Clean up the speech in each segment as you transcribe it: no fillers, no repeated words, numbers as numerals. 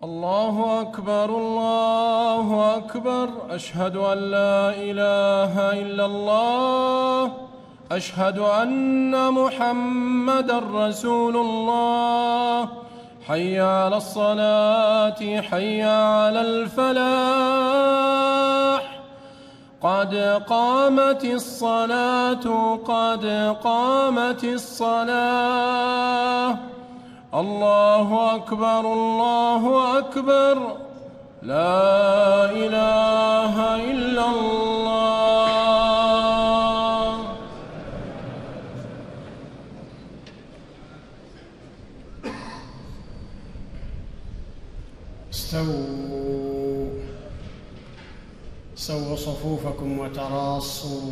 الله أكبر الله أكبر. أشهد أن لا إله إلا الله. أشهد أن محمدًا رسول الله. حي على الصلاة حي على الفلاح. قد قامت الصلاة قد قامت الصلاة. الله أكبر الله أكبر. لا إله إلا الله. سووا صفوفكم وتراصوا.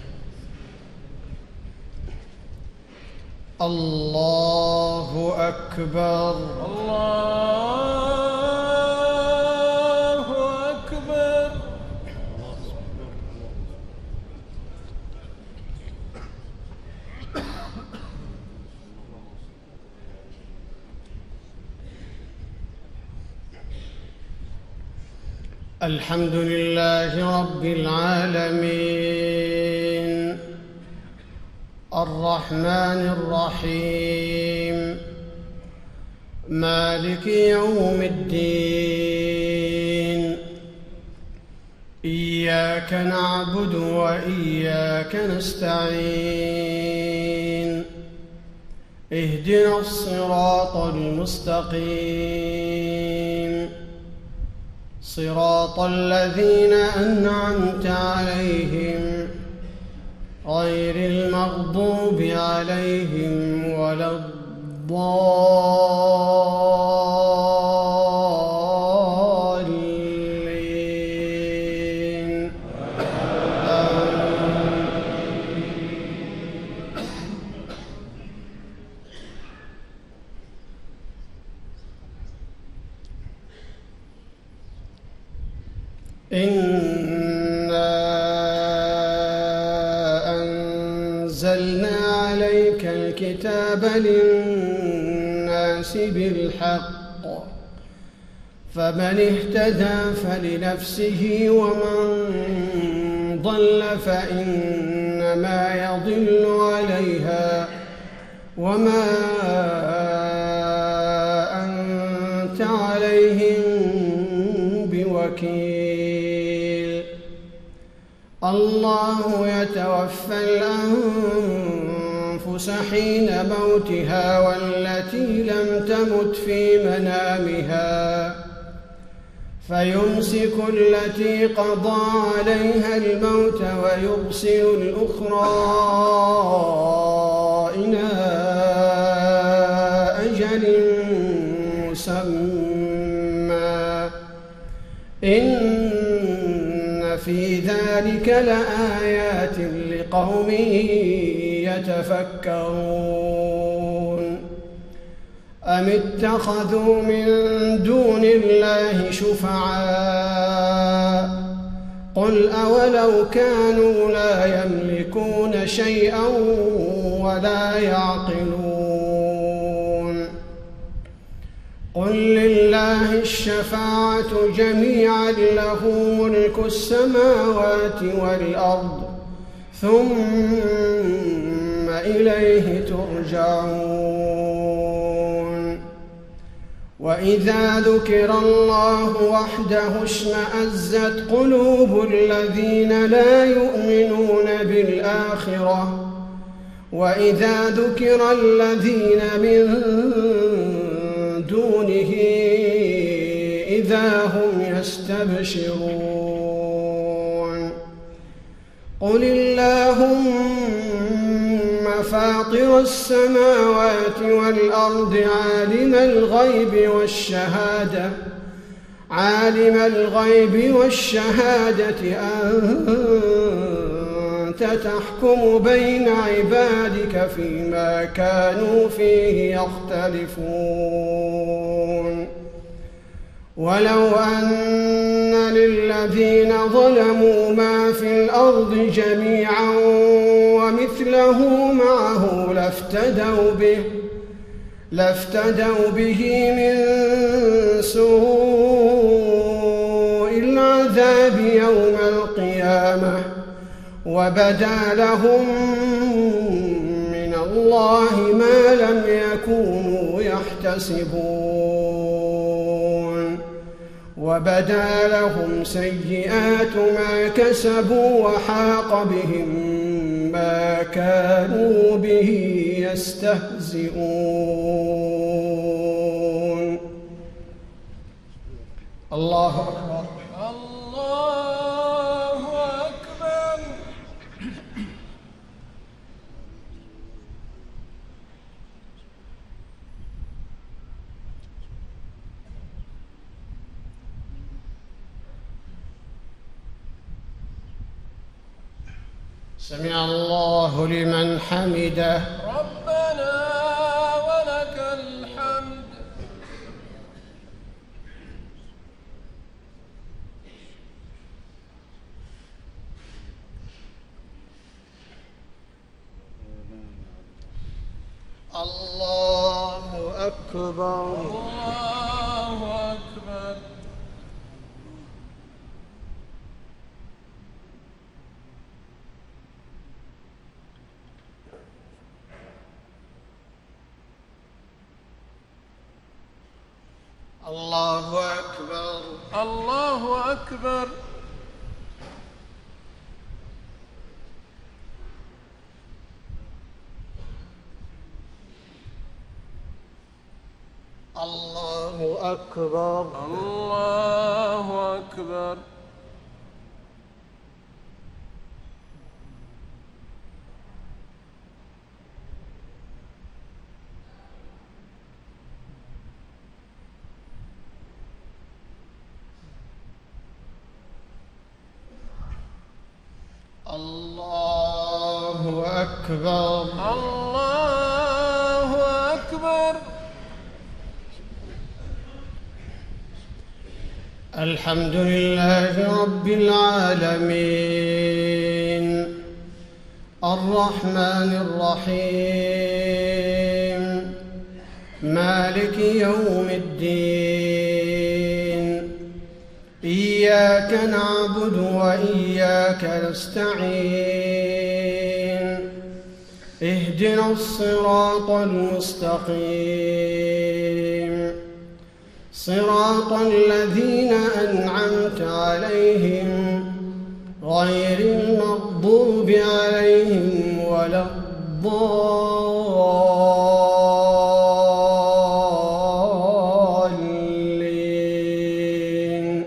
الله أكبر الله أكبر. الحمد لله رب العالمين الرحمن الرحيم مالك يوم الدين. إياك نعبد وإياك نستعين. اهدنا الصراط المستقيم صراط الذين أنعمت عليهم غير المغضوب عليهم ولا الضالين. أنزلنا عليك الكتاب للناس بالحق فمن اهتدى فلنفسه ومن ضل فإنما يضل عليها وما أنت عليهم بوكيل. الله يتوفى الأنفس حين موتها والتي لم تمت في منامها فيمسك التي قضى عليها الموت ويرسل الأخرى إلى أجل مسمى. إن في ذلك لآيات لقوم يتفكرون. أم اتخذوا من دون الله شفعاء قل أولو كانوا لا يملكون شيئا ولا يعقلون. قل لله الشفاعة جميعا له ملك السماوات والأرض ثم إليه ترجعون. وإذا ذكر الله وحده اشمأزت قلوب الذين لا يؤمنون بالآخرة وإذا ذكر الذين من دونه إذا هم يستبشرون. قل اللهم فاطر السماوات والأرض عالم الغيب والشهادة أنت تحكم بين عبادك فيما كانوا فيه يختلفون. ولو أن للذين ظلموا ما في الأرض جميعا ومثله معه لافتدوا به من سوء العذاب يوم القيامة وبدا لهم من الله ما لم يكونوا يحتسبون وبدا لهم سيئات ما كسبوا وحاق بهم ما كانوا به يستهزئون. الله أكبر. الله أكبر. سمع الله لمن حمده. ربنا ولك الحمد. الله أكبر. الله أكبر. الله أكبر. الله أكبر. الله أكبر. الله أكبر. الله أكبر. الله أكبر. الحمد لله رب العالمين الرحمن الرحيم مالك يوم الدين إياك نعبد وإياك نستعين اهدنا الصراط المستقيم صراط الذين أنعمت عليهم غير المغضوب عليهم ولا الضالين.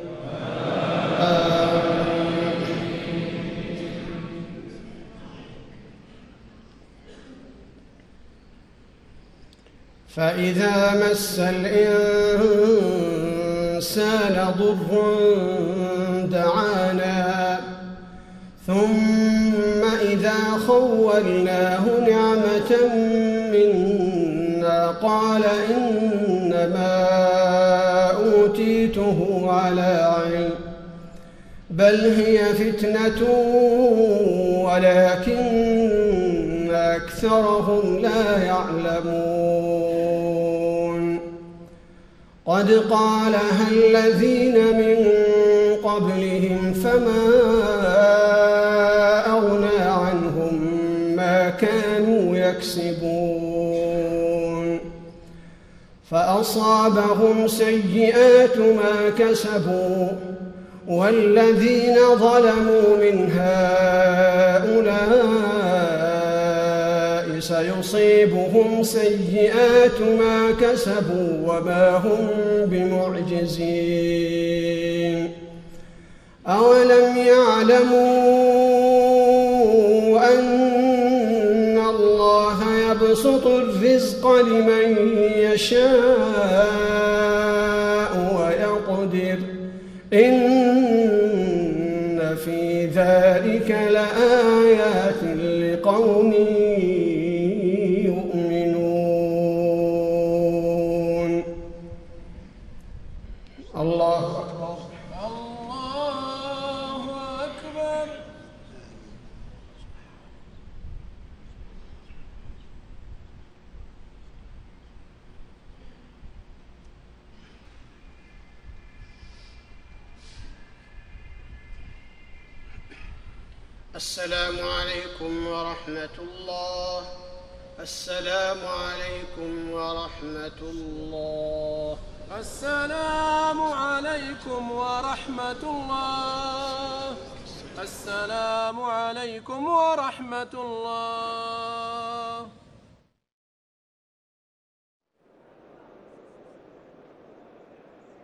فإذا مس الإنسان ضر دعانا ثم إذا خولناه نعمة منا قال إنما أوتيته على علم بل هي فتنة ولكن أكثرهم لا يعلمون. قد قالها الذين من قبلهم فما أغنى عنهم ما كانوا يكسبون فأصابهم سيئات ما كسبوا والذين ظلموا من هؤلاء سيصيبهم سيئات ما كسبوا وما هم بمعجزين. أولم يعلموا أن الله يبسط الرزق لمن يشاء ويقدر إن في ذلك لآيات لقوم يؤمنون. الله أكبر. الله أكبر. السلام عليكم ورحمة الله. السلام عليكم ورحمة الله. السلام عليكم ورحمة الله. السلام عليكم ورحمة الله.